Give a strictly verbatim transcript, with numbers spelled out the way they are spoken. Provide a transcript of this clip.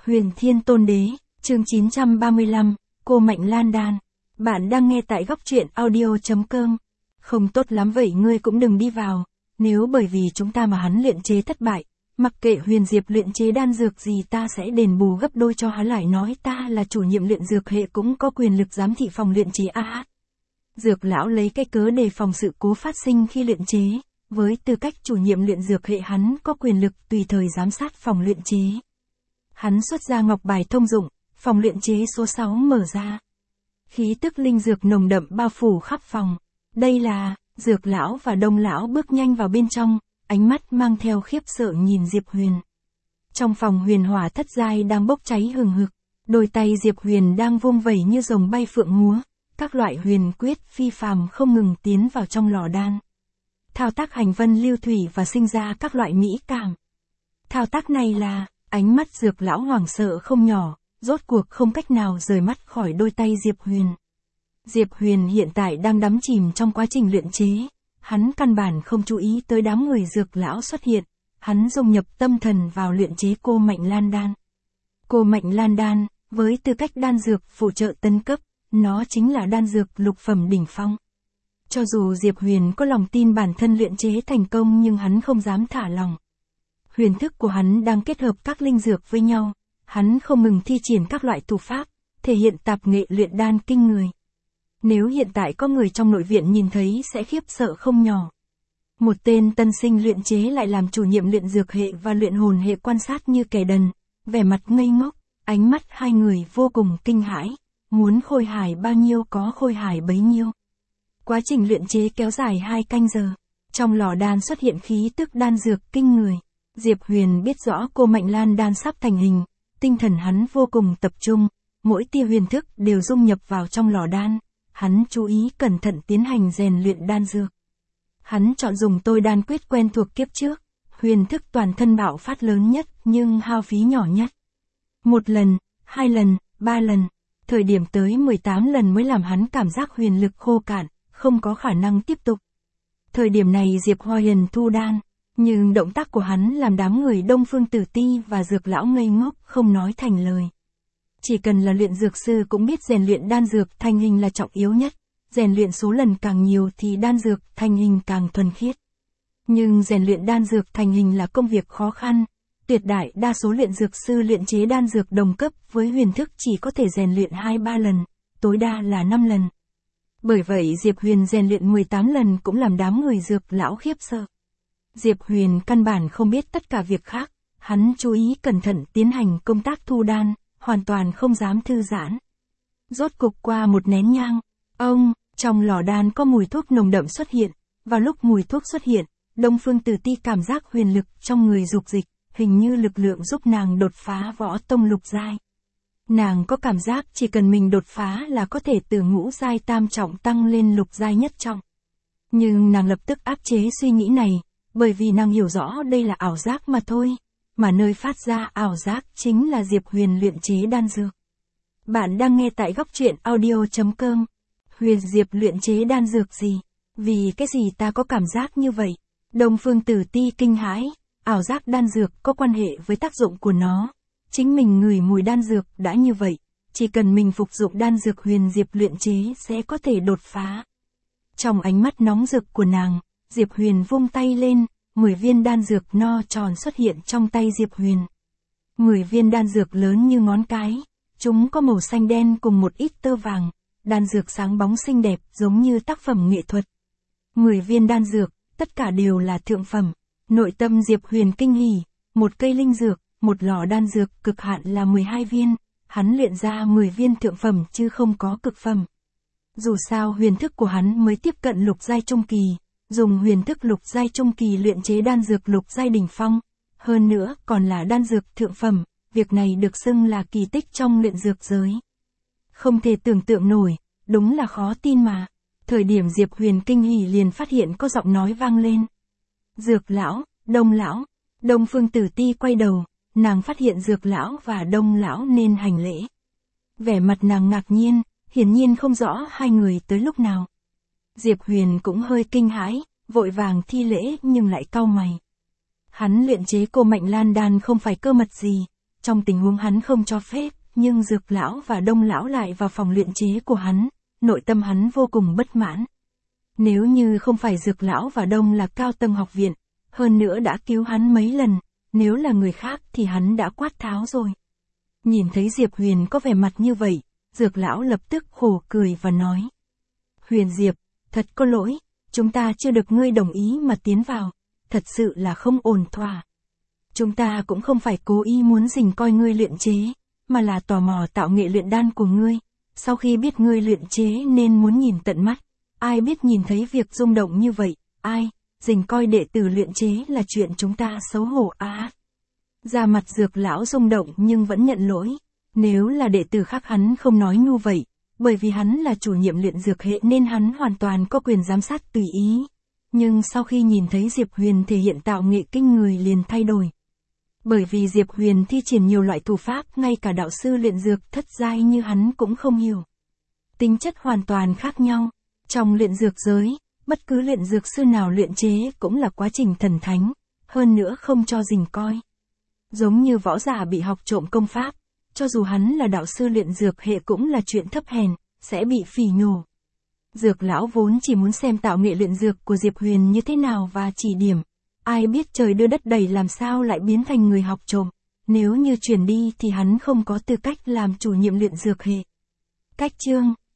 Huyền Thiên Tôn Đế, chương chín trăm ba mươi lăm, cô Mạnh Lan Đan. Bạn đang nghe tại góc truyện audio.com. Không tốt lắm vậy ngươi cũng đừng đi vào, nếu bởi vì chúng ta mà hắn luyện chế thất bại, mặc kệ Huyền Diệp luyện chế đan dược gì ta sẽ đền bù gấp đôi cho hắn, lại nói ta là chủ nhiệm luyện dược hệ cũng có quyền lực giám thị phòng luyện chế a. À, Dược lão lấy cái cớ đề phòng sự cố phát sinh khi luyện chế, với tư cách chủ nhiệm luyện dược hệ hắn có quyền lực tùy thời giám sát phòng luyện chế. Hắn xuất ra ngọc bài thông dụng, phòng luyện chế số sáu mở ra. Khí tức linh dược nồng đậm bao phủ khắp phòng. Đây là, Dược lão và Đông lão bước nhanh vào bên trong, ánh mắt mang theo khiếp sợ nhìn Diệp Huyền. Trong phòng huyền hỏa thất giai đang bốc cháy hừng hực, đôi tay Diệp Huyền đang vung vẩy như rồng bay phượng múa, các loại huyền quyết phi phàm không ngừng tiến vào trong lò đan. Thao tác hành vân lưu thủy và sinh ra các loại mỹ cảm. Thao tác này là, ánh mắt Dược lão hoảng sợ không nhỏ, rốt cuộc không cách nào rời mắt khỏi đôi tay Diệp Huyền. Diệp Huyền hiện tại đang đắm chìm trong quá trình luyện chế, hắn căn bản không chú ý tới đám người Dược lão xuất hiện, hắn dung nhập tâm thần vào luyện chế cô Mạnh Lan Đan. Cô Mạnh Lan Đan, với tư cách đan dược phụ trợ tân cấp, nó chính là đan dược lục phẩm đỉnh phong. Cho dù Diệp Huyền có lòng tin bản thân luyện chế thành công nhưng hắn không dám thả lòng. Huyền thức của hắn đang kết hợp các linh dược với nhau, hắn không ngừng thi triển các loại thủ pháp, thể hiện tạp nghệ luyện đan kinh người. Nếu hiện tại có người trong nội viện nhìn thấy sẽ khiếp sợ không nhỏ. Một tên tân sinh luyện chế lại làm chủ nhiệm luyện dược hệ và luyện hồn hệ quan sát như kẻ đần, vẻ mặt ngây ngốc, ánh mắt hai người vô cùng kinh hãi, muốn khôi hài bao nhiêu có khôi hài bấy nhiêu. Quá trình luyện chế kéo dài hai canh giờ, trong lò đan xuất hiện khí tức đan dược kinh người. Diệp Huyền biết rõ cô Mạnh Lan Đan sắp thành hình, tinh thần hắn vô cùng tập trung, mỗi tia huyền thức đều dung nhập vào trong lò đan, hắn chú ý cẩn thận tiến hành rèn luyện đan dược. Hắn chọn dùng tôi đan quyết quen thuộc kiếp trước, huyền thức toàn thân bạo phát lớn nhất nhưng hao phí nhỏ nhất. Một lần, hai lần, ba lần, thời điểm tới mười tám lần mới làm hắn cảm giác huyền lực khô cạn, không có khả năng tiếp tục. Thời điểm này Diệp Hoa Hiền thu đan, nhưng động tác của hắn làm đám người Đông Phương Tử Ti và Dược lão ngây ngốc không nói thành lời. Chỉ cần là luyện dược sư cũng biết rèn luyện đan dược thành hình là trọng yếu nhất, rèn luyện số lần càng nhiều thì đan dược thành hình càng thuần khiết. Nhưng rèn luyện đan dược thành hình là công việc khó khăn, tuyệt đại đa số luyện dược sư luyện chế đan dược đồng cấp với huyền thức chỉ có thể rèn luyện hai ba lần, tối đa là năm lần. Bởi vậy Diệp Huyền rèn luyện mười tám lần cũng làm đám người Dược lão khiếp sợ. Diệp Huyền căn bản không biết tất cả việc khác, hắn chú ý cẩn thận tiến hành công tác thu đan, hoàn toàn không dám thư giãn. Rốt cục qua một nén nhang, ông, trong lò đan có mùi thuốc nồng đậm xuất hiện, vào lúc mùi thuốc xuất hiện, Đông Phương Tử Ti cảm giác huyền lực trong người dục dịch, hình như lực lượng giúp nàng đột phá võ tông lục giai. Nàng có cảm giác chỉ cần mình đột phá là có thể từ ngũ giai tam trọng tăng lên lục giai nhất trọng. Nhưng nàng lập tức áp chế suy nghĩ này, bởi vì nàng hiểu rõ đây là ảo giác mà thôi, mà nơi phát ra ảo giác chính là Diệp Huyền luyện chế đan dược. Bạn đang nghe tại góc truyện audio.com. Huyền Diệp luyện chế đan dược gì? Vì cái gì ta có cảm giác như vậy? Đông Phương Tử Ti kinh hãi, ảo giác đan dược có quan hệ với tác dụng của nó. Chính mình ngửi mùi đan dược đã như vậy, chỉ cần mình phục dụng đan dược Huyền Diệp luyện chế sẽ có thể đột phá. Trong ánh mắt nóng rực của nàng, Diệp Huyền vung tay lên, mười viên đan dược no tròn xuất hiện trong tay Diệp Huyền. mười viên đan dược lớn như ngón cái, chúng có màu xanh đen cùng một ít tơ vàng, đan dược sáng bóng xinh đẹp giống như tác phẩm nghệ thuật. mười viên đan dược, tất cả đều là thượng phẩm. Nội tâm Diệp Huyền kinh hỉ, một cây linh dược, một lò đan dược cực hạn là mười hai viên, hắn luyện ra mười viên thượng phẩm chứ không có cực phẩm. Dù sao huyền thức của hắn mới tiếp cận lục giai trung kỳ, dùng huyền thức lục giai trung kỳ luyện chế đan dược lục giai đỉnh phong, hơn nữa còn là đan dược thượng phẩm, việc này được xưng là kỳ tích trong luyện dược giới. Không thể tưởng tượng nổi, đúng là khó tin mà. Thời điểm Diệp Huyền kinh hỉ liền phát hiện có giọng nói vang lên. Dược lão, Đông lão. Đông Phương Tử Ti quay đầu, nàng phát hiện Dược lão và Đông lão nên hành lễ. Vẻ mặt nàng ngạc nhiên, hiển nhiên không rõ hai người tới lúc nào. Diệp Huyền cũng hơi kinh hãi, vội vàng thi lễ nhưng lại cau mày. Hắn luyện chế cô Mạnh Lan Đan không phải cơ mật gì, trong tình huống hắn không cho phép, nhưng Dược lão và Đông lão lại vào phòng luyện chế của hắn, nội tâm hắn vô cùng bất mãn. Nếu như không phải Dược lão và Đông là cao tầng học viện, hơn nữa đã cứu hắn mấy lần, nếu là người khác thì hắn đã quát tháo rồi. Nhìn thấy Diệp Huyền có vẻ mặt như vậy, Dược lão lập tức khổ cười và nói. Huyền Diệp, thật có lỗi, chúng ta chưa được ngươi đồng ý mà tiến vào, thật sự là không ổn thỏa. Chúng ta cũng không phải cố ý muốn rình coi ngươi luyện chế, mà là tò mò tạo nghệ luyện đan của ngươi. Sau khi biết ngươi luyện chế nên muốn nhìn tận mắt, ai biết nhìn thấy việc rung động như vậy, ai, rình coi đệ tử luyện chế là chuyện chúng ta xấu hổ à. Da mặt Dược lão rung động nhưng vẫn nhận lỗi, nếu là đệ tử khác hắn không nói như vậy, bởi vì hắn là chủ nhiệm luyện dược hệ nên hắn hoàn toàn có quyền giám sát tùy ý. Nhưng sau khi nhìn thấy Diệp Huyền thể hiện tạo nghệ kinh người liền thay đổi. Bởi vì Diệp Huyền thi triển nhiều loại thủ pháp ngay cả đạo sư luyện dược thất giai như hắn cũng không hiểu. Tính chất hoàn toàn khác nhau. Trong luyện dược giới, bất cứ luyện dược sư nào luyện chế cũng là quá trình thần thánh, hơn nữa không cho rình coi. Giống như võ giả bị học trộm công pháp, cho dù hắn là đạo sư luyện dược hệ cũng là chuyện thấp hèn, sẽ bị phỉ nhổ. Dược lão vốn chỉ muốn xem tạo nghệ luyện dược của Diệp Huyền như thế nào và chỉ điểm. Ai biết trời đưa đất đẩy làm sao lại biến thành người học trộm, nếu như chuyển đi thì hắn không có tư cách làm chủ nhiệm luyện dược hệ. Cách chương